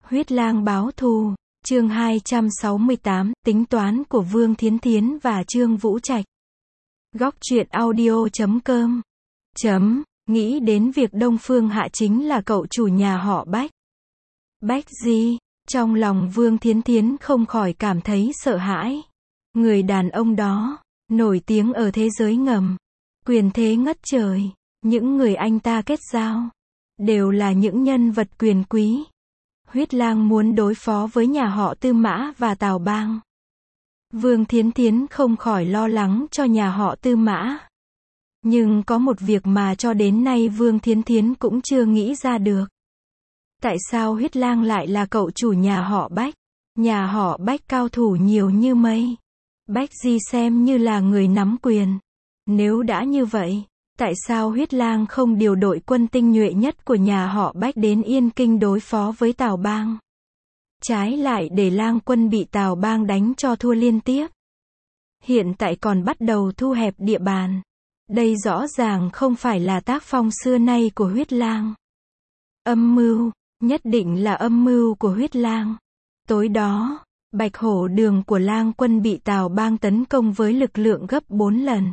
Huyết lang báo thù, chương 268, tính toán của Vương Thiến Thiến và Trương Vũ Trạch. Góc truyện audio.com. Nghĩ đến việc Đông Phương Hạ chính là cậu chủ nhà họ Bách. Bách gì? Trong lòng Vương Thiến Thiến không khỏi cảm thấy sợ hãi. Người đàn ông đó, nổi tiếng ở thế giới ngầm, quyền thế ngất trời, những người anh ta kết giao, đều là những nhân vật quyền quý. Huyết lang muốn đối phó với nhà họ Tư Mã và Tào Bang. Vương Thiến Thiến không khỏi lo lắng cho nhà họ Tư Mã. Nhưng có một việc mà cho đến nay Vương Thiến Thiến cũng chưa nghĩ ra được. Tại sao Huyết lang lại là cậu chủ nhà họ Bách? Nhà họ Bách cao thủ nhiều như mây. Bách Di xem như là người nắm quyền. Nếu đã như vậy, tại sao Huyết lang không điều đội quân tinh nhuệ nhất của nhà họ Bách đến Yên Kinh đối phó với Tào Bang? Trái lại để lang quân bị Tào Bang đánh cho thua liên tiếp. Hiện tại còn bắt đầu thu hẹp địa bàn. Đây rõ ràng không phải là tác phong xưa nay của Huyết lang. Âm mưu, nhất định là âm mưu của Huyết lang. Tối đó, Bạch Hổ Đường của lang quân bị Tào Bang tấn công với lực lượng gấp 4 lần.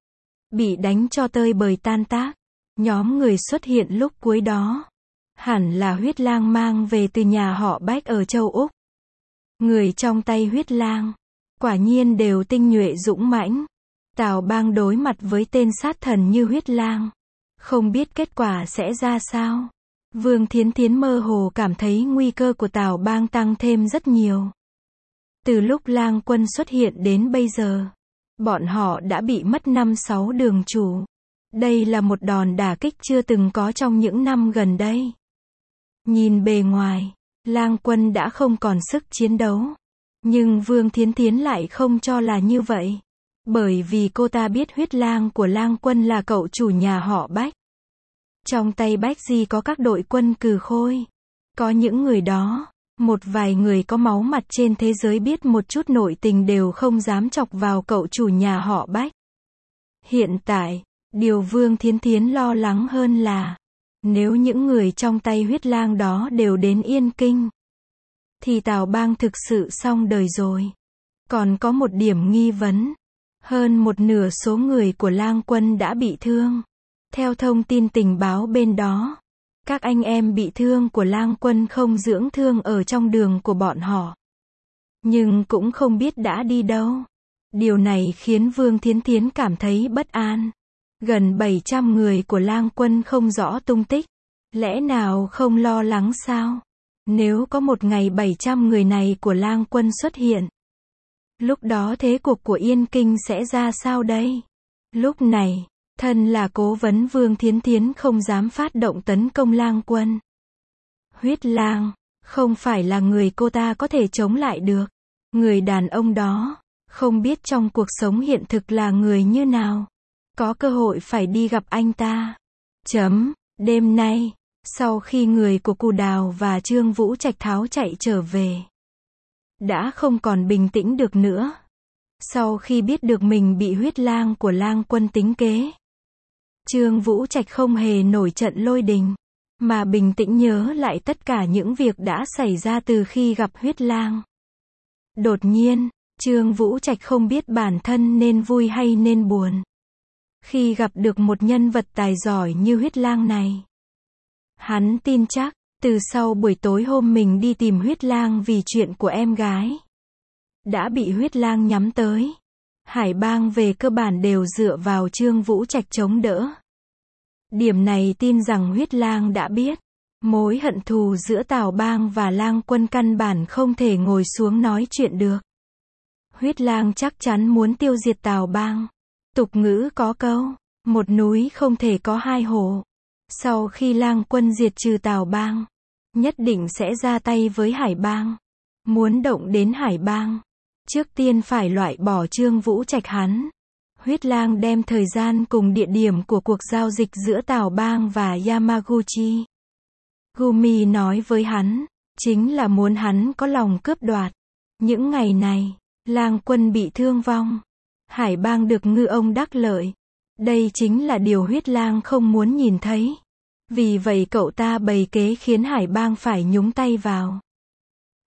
Bị đánh cho tơi bời tan tác. Nhóm người xuất hiện lúc cuối đó, hẳn là Huyết lang mang về từ nhà họ Bách ở châu Úc. Người trong tay Huyết lang, quả nhiên đều tinh nhuệ dũng mãnh. Tào Bang đối mặt với tên sát thần như Huyết lang, không biết kết quả sẽ ra sao. Vương Thiến Thiến mơ hồ cảm thấy nguy cơ của Tào Bang tăng thêm rất nhiều. Từ lúc lang quân xuất hiện đến bây giờ, bọn họ đã bị mất 5-6 đường chủ. Đây là một đòn đả kích chưa từng có trong những năm gần đây. Nhìn bề ngoài, lang quân đã không còn sức chiến đấu. Nhưng Vương Thiến Thiến lại không cho là như vậy. Bởi vì cô ta biết Huyết lang của lang quân là cậu chủ nhà họ Bách. Trong tay Bách Di có các đội quân cừ khôi. Có những người đó, một vài người có máu mặt trên thế giới biết một chút nội tình đều không dám chọc vào cậu chủ nhà họ Bách. Hiện tại, điều Vương Thiến Thiến lo lắng hơn là, nếu những người trong tay Huyết lang đó đều đến Yên Kinh, thì Tào Bang thực sự xong đời rồi. Còn có một điểm nghi vấn, hơn một nửa số người của lang quân đã bị thương. Theo thông tin tình báo bên đó, các anh em bị thương của lang quân không dưỡng thương ở trong đường của bọn họ. Nhưng cũng không biết đã đi đâu. Điều này khiến Vương Thiến Thiến cảm thấy bất an. Gần 700 người của lang quân không rõ tung tích. Lẽ nào không lo lắng sao? Nếu có một ngày 700 người này của lang quân xuất hiện, lúc đó thế cục của Yên Kinh sẽ ra sao đây? Lúc này, thân là cố vấn Vương Thiến Thiến không dám phát động tấn công lang quân. Huyết lang, không phải là người cô ta có thể chống lại được. Người đàn ông đó, không biết trong cuộc sống hiện thực là người như nào. Có cơ hội phải đi gặp anh ta. Đêm nay, sau khi người của Cù Đào và Trương Vũ Trạch tháo chạy trở về, đã không còn bình tĩnh được nữa. Sau khi biết được mình bị Huyết lang của lang quân tính kế, Trương Vũ Trạch không hề nổi trận lôi đình, mà bình tĩnh nhớ lại tất cả những việc đã xảy ra từ khi gặp Huyết lang. Đột nhiên, Trương Vũ Trạch không biết bản thân nên vui hay nên buồn khi gặp được một nhân vật tài giỏi như Huyết lang này. Hắn tin chắc, từ sau buổi tối hôm mình đi tìm Huyết lang vì chuyện của em gái, đã bị Huyết lang nhắm tới. Hải bang về cơ bản đều dựa vào Trương Vũ Trạch chống đỡ. Điểm này tin rằng Huyết lang đã biết. Mối hận thù giữa Tào Bang và lang quân căn bản không thể ngồi xuống nói chuyện được. Huyết lang chắc chắn muốn tiêu diệt Tào Bang. Tục ngữ có câu, một núi không thể có hai hổ. Sau khi lang quân diệt trừ Tào Bang, nhất định sẽ ra tay với Hải bang. Muốn động đến Hải bang, trước tiên phải loại bỏ Trương Vũ Trạch hắn. Huyết lang đem thời gian cùng địa điểm của cuộc giao dịch giữa Tào Bang và Yamaguchi Gumi nói với hắn, chính là muốn hắn có lòng cướp đoạt. Những ngày này, lang quân bị thương vong, Hải bang được ngư ông đắc lợi. Đây chính là điều Huyết lang không muốn nhìn thấy. Vì vậy cậu ta bày kế khiến Hải bang phải nhúng tay vào.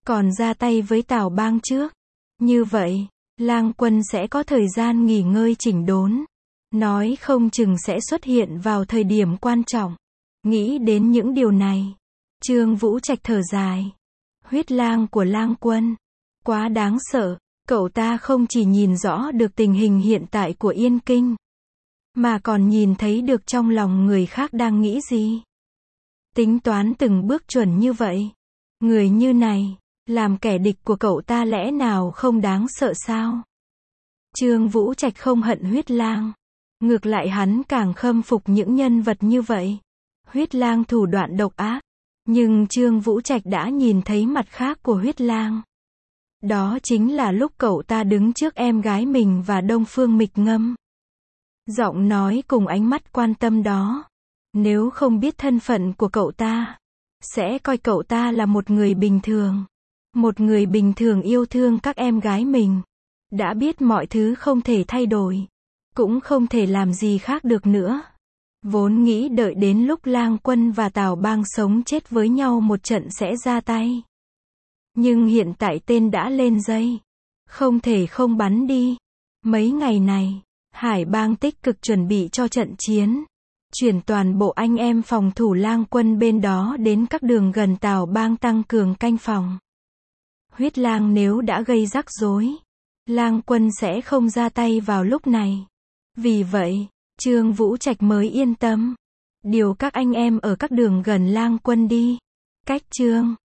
còn ra tay với Tào Bang trước. Như vậy, Lang Quân sẽ có thời gian nghỉ ngơi chỉnh đốn. Nói không chừng sẽ xuất hiện vào thời điểm quan trọng. Nghĩ đến những điều này, Trương Vũ Trạch thở dài. Huyết lang của Lang Quân, quá đáng sợ, cậu ta không chỉ nhìn rõ được tình hình hiện tại của Yên Kinh, mà còn nhìn thấy được trong lòng người khác đang nghĩ gì. Tính toán từng bước chuẩn như vậy. Người như này, làm kẻ địch của cậu ta lẽ nào không đáng sợ sao? Trương Vũ Trạch không hận Huyết lang. Ngược lại hắn càng khâm phục những nhân vật như vậy. Huyết lang thủ đoạn độc ác. Nhưng Trương Vũ Trạch đã nhìn thấy mặt khác của Huyết lang. Đó chính là lúc cậu ta đứng trước em gái mình và Đông Phương Mịch Ngâm. Giọng nói cùng ánh mắt quan tâm đó. Nếu không biết thân phận của cậu ta, sẽ coi cậu ta là một người bình thường. Một người bình thường yêu thương các em gái mình. Đã biết mọi thứ không thể thay đổi. Cũng không thể làm gì khác được nữa. Vốn nghĩ đợi đến lúc Lang Quân và Tào Bang sống chết với nhau một trận sẽ ra tay. Nhưng hiện tại tên đã lên dây. Không thể không bắn đi. Mấy ngày này, Hải Bang tích cực chuẩn bị cho trận chiến. Chuyển toàn bộ anh em phòng thủ Lang Quân bên đó đến các đường gần Tào Bang tăng cường canh phòng. Huyết lang nếu đã gây rắc rối, Lang Quân sẽ không ra tay vào lúc này. Vì vậy, Trương Vũ Trạch mới yên tâm. Điều các anh em ở các đường gần Lang Quân đi. Cách chương